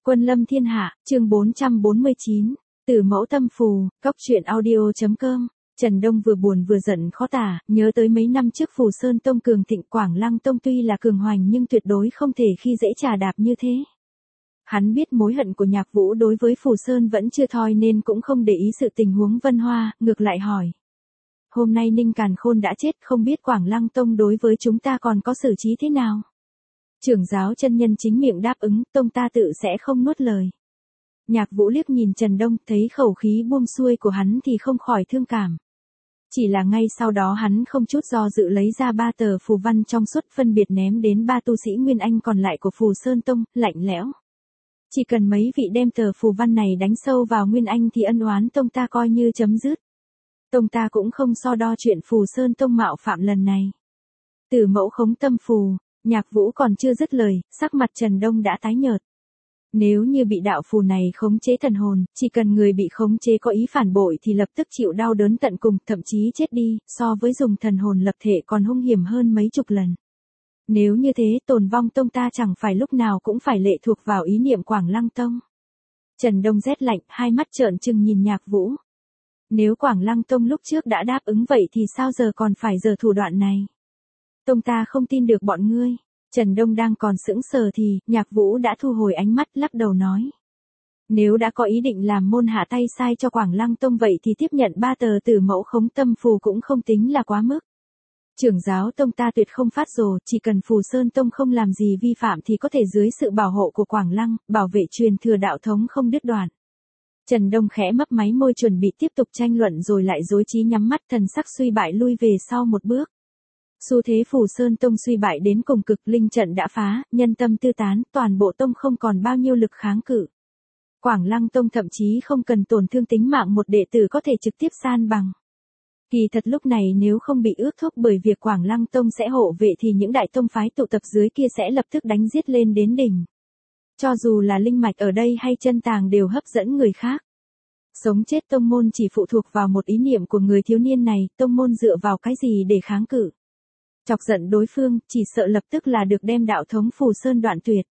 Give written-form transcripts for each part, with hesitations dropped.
Quân lâm thiên hạ, chương 449, Tử mẫu tâm phù, cóc truyện audio.com. Trần Đông vừa buồn vừa giận khó tả, nhớ tới mấy năm trước Phù Sơn Tông cường thịnh, Quảng Lăng Tông tuy là cường hoành nhưng tuyệt đối không thể khi dễ trà đạp như thế. Hắn biết mối hận của Nhạc Vũ đối với Phù Sơn vẫn chưa thôi nên cũng không để ý sự tình huống Vân Hoa, ngược lại hỏi. Hôm nay Ninh Càn Khôn đã chết, không biết Quảng Lăng Tông đối với chúng ta còn có xử trí thế nào? Trưởng giáo chân nhân chính miệng đáp ứng, tông ta tự sẽ không nuốt lời. Nhạc Vũ liếc nhìn Trần Đông, thấy khẩu khí buông xuôi của hắn thì không khỏi thương cảm. Chỉ là ngay sau đó hắn không chút do dự lấy ra 3 tờ phù văn trong suốt phân biệt ném đến 3 tu sĩ Nguyên Anh còn lại của Phù Sơn Tông, lạnh lẽo. Chỉ cần mấy vị đem tờ phù văn này đánh sâu vào Nguyên Anh thì ân oán tông ta coi như chấm dứt. Tông ta cũng không so đo chuyện Phù Sơn Tông mạo phạm lần này. Tử mẫu khống tâm phù. Nhạc Vũ còn chưa dứt lời, sắc mặt Trần Đông đã tái nhợt. Nếu như bị đạo phù này khống chế thần hồn, chỉ cần người bị khống chế có ý phản bội thì lập tức chịu đau đớn tận cùng, thậm chí chết đi, so với dùng thần hồn lập thể còn hung hiểm hơn mấy chục lần. Nếu như thế, tồn vong tông ta chẳng phải lúc nào cũng phải lệ thuộc vào ý niệm Quảng Lăng Tông. Trần Đông rét lạnh, hai mắt trợn trừng nhìn Nhạc Vũ. Nếu Quảng Lăng Tông lúc trước đã đáp ứng vậy thì sao giờ còn phải giở thủ đoạn này? Tông ta không tin được bọn ngươi. Trần Đông đang còn sững sờ thì, Nhạc Vũ đã thu hồi ánh mắt, lắc đầu nói. Nếu đã có ý định làm môn hạ tay sai cho Quảng Lăng Tông vậy thì tiếp nhận 3 tờ Tử mẫu khống tâm phù cũng không tính là quá mức. Trưởng giáo tông ta tuyệt không phát rồ, chỉ cần Phù Sơn Tông không làm gì vi phạm thì có thể dưới sự bảo hộ của Quảng Lăng, bảo vệ truyền thừa đạo thống không đứt đoạn. Trần Đông khẽ mấp máy môi chuẩn bị tiếp tục tranh luận rồi lại rối trí nhắm mắt, thần sắc suy bại lui về sau một bước. Xu thế Phù Sơn Tông suy bại đến cùng cực, linh trận đã phá, nhân tâm tư tán, toàn bộ tông không còn bao nhiêu lực kháng cự. Quảng Lăng Tông thậm chí không cần tổn thương tính mạng một đệ tử có thể trực tiếp san bằng. Kỳ thật lúc này nếu không bị ước thúc bởi việc Quảng Lăng Tông sẽ hộ vệ thì những đại tông phái tụ tập dưới kia sẽ lập tức đánh giết lên đến đỉnh. Cho dù là linh mạch ở đây hay chân tàng đều hấp dẫn người khác. Sống chết tông môn chỉ phụ thuộc vào một ý niệm của người thiếu niên này, tông môn dựa vào cái gì để kháng cự? Chọc giận đối phương, chỉ sợ lập tức là được đem đạo thống Phù Sơn đoạn tuyệt.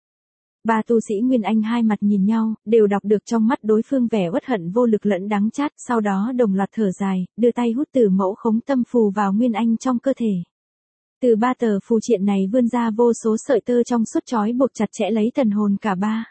3 tu sĩ Nguyên Anh hai mặt nhìn nhau, đều đọc được trong mắt đối phương vẻ uất hận vô lực lẫn đắng chát, sau đó đồng loạt thở dài, đưa tay hút Tử mẫu khống tâm phù vào Nguyên Anh trong cơ thể. Từ 3 tờ phù triện này vươn ra vô số sợi tơ trong suốt trói buộc chặt chẽ lấy thần hồn cả ba.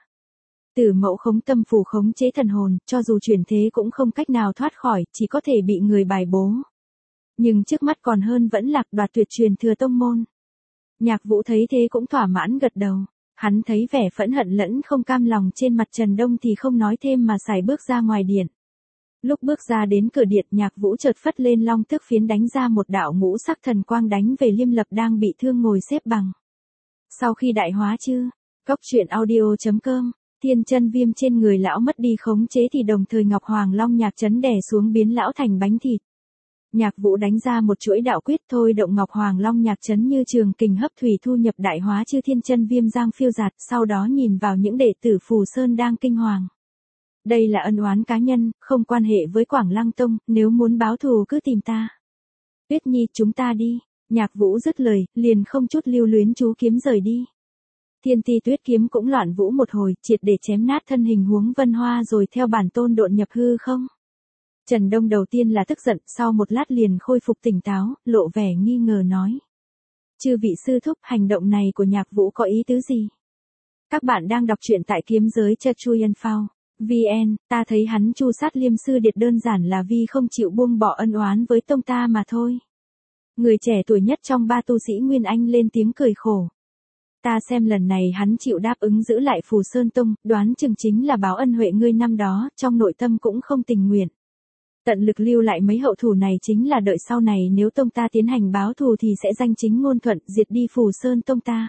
Tử mẫu khống tâm phù khống chế thần hồn, cho dù chuyển thế cũng không cách nào thoát khỏi, chỉ có thể bị người bài bố. Nhưng trước mắt còn hơn vẫn lạc đoạt tuyệt truyền thừa tông môn. Nhạc Vũ thấy thế cũng thỏa mãn gật đầu. Hắn thấy vẻ phẫn hận lẫn không cam lòng trên mặt Trần Đông thì không nói thêm mà sải bước ra ngoài điện. Lúc bước ra đến cửa điện, Nhạc Vũ chợt phất lên long tước phiến đánh ra một đạo ngũ sắc thần quang đánh về Liêm Lập đang bị thương ngồi xếp bằng. Sau khi đại hóa chưa? Cóc truyện audio.com. Thiên chân viêm trên người lão mất đi khống chế thì đồng thời Ngọc Hoàng Long Nhạc chấn đè xuống biến lão thành bánh thịt. Nhạc Vũ đánh ra một chuỗi đạo quyết thôi động Ngọc Hoàng Long Nhạc chấn như trường kình hấp thủy thu nhập đại hóa chư thiên chân viêm giang phiêu giạt, sau đó nhìn vào những đệ tử Phù Sơn đang kinh hoàng. Đây là ân oán cá nhân, không quan hệ với Quảng Lăng Tông, nếu muốn báo thù cứ tìm ta. Tuyết Nhi, chúng ta đi. Nhạc Vũ dứt lời, liền không chút lưu luyến chú kiếm rời đi. Thiên Ti Tuyết kiếm cũng loạn vũ một hồi, triệt để chém nát thân hình huống Vân Hoa rồi theo bản tôn độn nhập hư không. Trần Đông đầu tiên là tức giận, sau một lát liền khôi phục tỉnh táo, lộ vẻ nghi ngờ nói. Chư vị sư thúc, hành động này của Nhạc Vũ có ý tứ gì? Các bạn đang đọc truyện tại kiếm giới Chuyen Phao. VN, ta thấy hắn chu sát Liêm Sư Điệt đơn giản là vì không chịu buông bỏ ân oán với tông ta mà thôi. Người trẻ tuổi nhất trong 3 tu sĩ Nguyên Anh lên tiếng cười khổ. Ta xem lần này hắn chịu đáp ứng giữ lại Phù Sơn Tông, đoán chừng chính là báo ân huệ ngươi năm đó, trong nội tâm cũng không tình nguyện. Tận lực lưu lại mấy hậu thủ này chính là đợi sau này nếu tông ta tiến hành báo thù thì sẽ danh chính ngôn thuận diệt đi Phù Sơn Tông ta.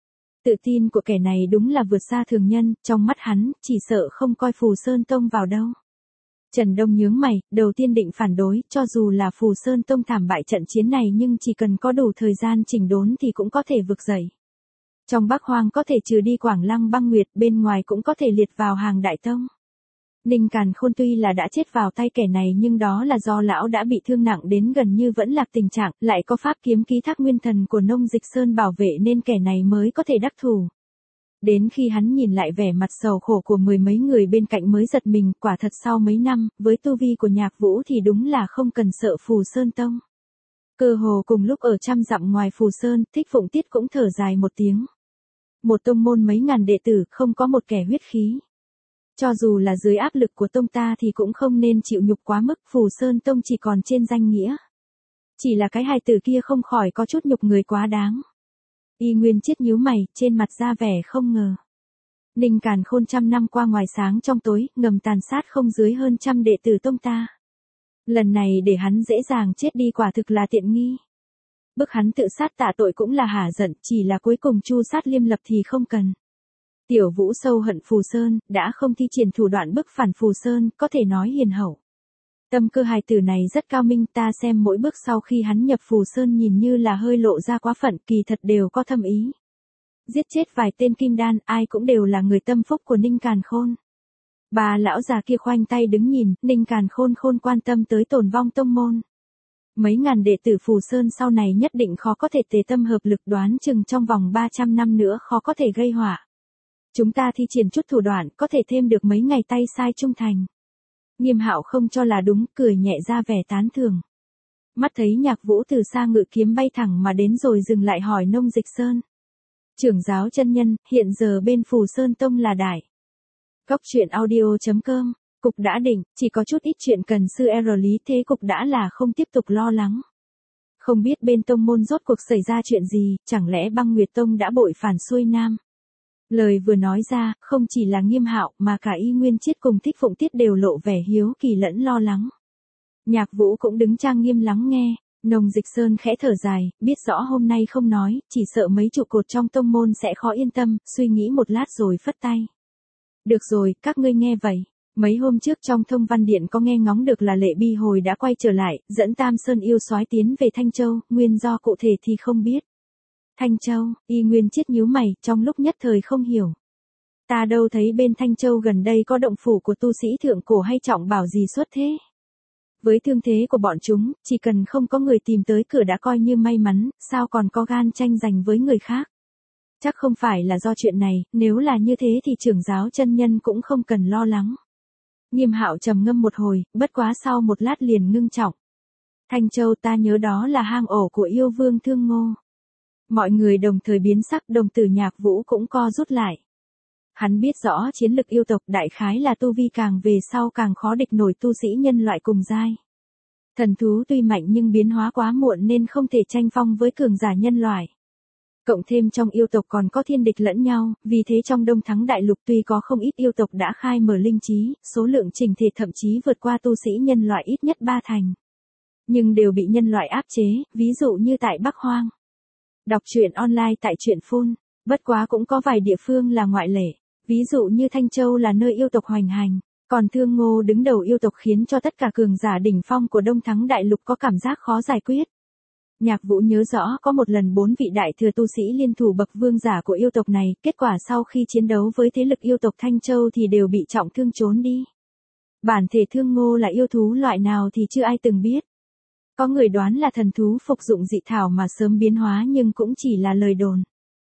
Tự tin của kẻ này đúng là vượt xa thường nhân, trong mắt hắn, chỉ sợ không coi Phù Sơn Tông vào đâu. Trần Đông nhướng mày, đầu tiên định phản đối, cho dù là Phù Sơn Tông thảm bại trận chiến này nhưng chỉ cần có đủ thời gian chỉnh đốn thì cũng có thể vực dậy. Trong Bắc Hoang có thể trừ đi Quảng Lăng Băng Nguyệt, bên ngoài cũng có thể liệt vào hàng đại tông. Ninh Càn Khôn tuy là đã chết vào tay kẻ này nhưng đó là do lão đã bị thương nặng đến gần như vẫn lạc tình trạng, lại có pháp kiếm ký thác nguyên thần của Nông Dịch Sơn bảo vệ nên kẻ này mới có thể đắc thủ. Đến khi hắn nhìn lại vẻ mặt sầu khổ của mười mấy người bên cạnh mới giật mình, quả thật sau mấy năm, với tu vi của Nhạc Vũ thì đúng là không cần sợ Phù Sơn Tông. Cơ hồ cùng lúc ở trăm dặm ngoài Phù Sơn, Thích Phụng Tiết cũng thở dài một tiếng. Một tông môn mấy ngàn đệ tử, không có một kẻ huyết khí. Cho dù là dưới áp lực của tông ta thì cũng không nên chịu nhục quá mức, Phù Sơn Tông chỉ còn trên danh nghĩa. Chỉ là cái hài tử kia không khỏi có chút nhục người quá đáng. Y Nguyên Chiết nhíu mày, trên mặt ra vẻ không ngờ. Ninh Càn Khôn trăm năm qua ngoài sáng trong tối, ngầm tàn sát không dưới hơn 100 đệ tử tông ta. Lần này để hắn dễ dàng chết đi quả thực là tiện nghi. Bức hắn tự sát tạ tội cũng là hả giận, chỉ là cuối cùng chu sát Liêm Lập thì không cần. Tiểu Vũ sâu hận Phù Sơn, đã không thi triển thủ đoạn bức phản Phù Sơn, có thể nói hiền hậu. Tâm cơ hài tử này rất cao minh, ta xem mỗi bước sau khi hắn nhập Phù Sơn nhìn như là hơi lộ ra quá phận, kỳ thật đều có thâm ý. Giết chết vài tên kim đan, ai cũng đều là người tâm phúc của Ninh Càn Khôn. Bà lão già kia khoanh tay đứng nhìn, Ninh Càn Khôn quan tâm tới tồn vong tông môn. Mấy ngàn đệ tử Phù Sơn sau này nhất định khó có thể tề tâm hợp lực, đoán chừng trong vòng 300 năm nữa khó có thể gây họa. Chúng ta thi triển chút thủ đoạn, có thể thêm được mấy ngày tay sai trung thành. Nghiêm Hạo không cho là đúng, cười nhẹ ra vẻ tán thưởng. Mắt thấy Nhạc Vũ từ xa ngự kiếm bay thẳng mà đến rồi dừng lại hỏi Nông Dịch Sơn. Trưởng giáo chân nhân, hiện giờ bên Phù Sơn Tông là đại. Cốc truyện audio.com, cục đã định, chỉ có chút ít chuyện cần sư R lý, thế cục đã là không tiếp tục lo lắng. Không biết bên tông môn rốt cuộc xảy ra chuyện gì, chẳng lẽ Băng Nguyệt Tông đã bội phản xuôi nam. Lời vừa nói ra, không chỉ là Nghiêm Hạo mà cả Y Nguyên Chiết cùng Thích Phụng Tiết đều lộ vẻ hiếu kỳ lẫn lo lắng. Nhạc Vũ cũng đứng trang nghiêm lắng nghe. Nông Dịch Sơn khẽ thở dài, biết rõ hôm nay không nói, chỉ sợ mấy trụ cột trong tông môn sẽ khó yên tâm, suy nghĩ một lát rồi phất tay. Được rồi, các ngươi nghe vậy. Mấy hôm trước trong thông văn điện có nghe ngóng được là Lệ Bi Hồi đã quay trở lại, dẫn Tam Sơn yêu soái tiến về Thanh Châu, nguyên do cụ thể thì không biết. Thanh Châu, Y Nguyên Chiết nhíu mày, trong lúc nhất thời không hiểu. Ta đâu thấy bên Thanh Châu gần đây có động phủ của tu sĩ thượng cổ hay trọng bảo gì xuất thế. Với thương thế của bọn chúng, chỉ cần không có người tìm tới cửa đã coi như may mắn, sao còn có gan tranh giành với người khác. Chắc không phải là do chuyện này, nếu là như thế thì trưởng giáo chân nhân cũng không cần lo lắng. Nghiêm Hạo trầm ngâm một hồi, bất quá sau một lát liền ngưng trọng. Thanh Châu, ta nhớ đó là hang ổ của yêu vương Thương Ngô. Mọi người đồng thời biến sắc, đồng tử Nhạc Vũ cũng co rút lại. Hắn biết rõ chiến lực yêu tộc đại khái là tu vi càng về sau càng khó địch nổi tu sĩ nhân loại cùng giai. Thần thú tuy mạnh nhưng biến hóa quá muộn nên không thể tranh phong với cường giả nhân loại. Cộng thêm trong yêu tộc còn có thiên địch lẫn nhau, vì thế trong Đông Thắng Đại Lục tuy có không ít yêu tộc đã khai mở linh trí, số lượng chỉnh thể thậm chí vượt qua tu sĩ nhân loại ít nhất 3 thành. Nhưng đều bị nhân loại áp chế, ví dụ như tại Bắc Hoang. Đọc truyện online tại truyện Phun, bất quá cũng có vài địa phương là ngoại lệ. Ví dụ như Thanh Châu là nơi yêu tộc hoành hành, còn Thương Ngô đứng đầu yêu tộc khiến cho tất cả cường giả đỉnh phong của Đông Thắng Đại Lục có cảm giác khó giải quyết. Nhạc Vũ nhớ rõ có một lần 4 vị đại thừa tu sĩ liên thủ bậc vương giả của yêu tộc này, kết quả sau khi chiến đấu với thế lực yêu tộc Thanh Châu thì đều bị trọng thương trốn đi. Bản thể Thương Ngô là yêu thú loại nào thì chưa ai từng biết. Có người đoán là thần thú phục dụng dị thảo mà sớm biến hóa nhưng cũng chỉ là lời đồn.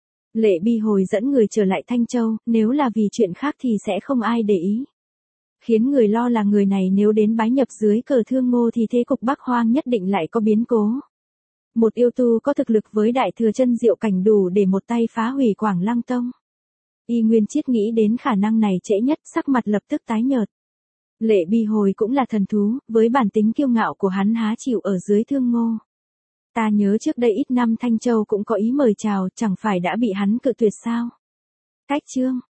Lệ Bi Hồi dẫn người trở lại Thanh Châu, nếu là vì chuyện khác thì sẽ không ai để ý. Khiến người lo là người này nếu đến bái nhập dưới cờ Thương Ngô thì thế cục Bắc Hoang nhất định lại có biến cố. Một yêu tu có thực lực với đại thừa chân diệu cảnh đủ để một tay phá hủy Quảng Lăng Tông. Y Nguyên Chiết nghĩ đến khả năng này trễ nhất, sắc mặt lập tức tái nhợt. Lệ Bi Hồi cũng là thần thú, với bản tính kiêu ngạo của hắn há chịu ở dưới Thương Ngô. Ta nhớ trước đây ít năm Thanh Châu cũng có ý mời chào, chẳng phải đã bị hắn cự tuyệt sao? Cách chương,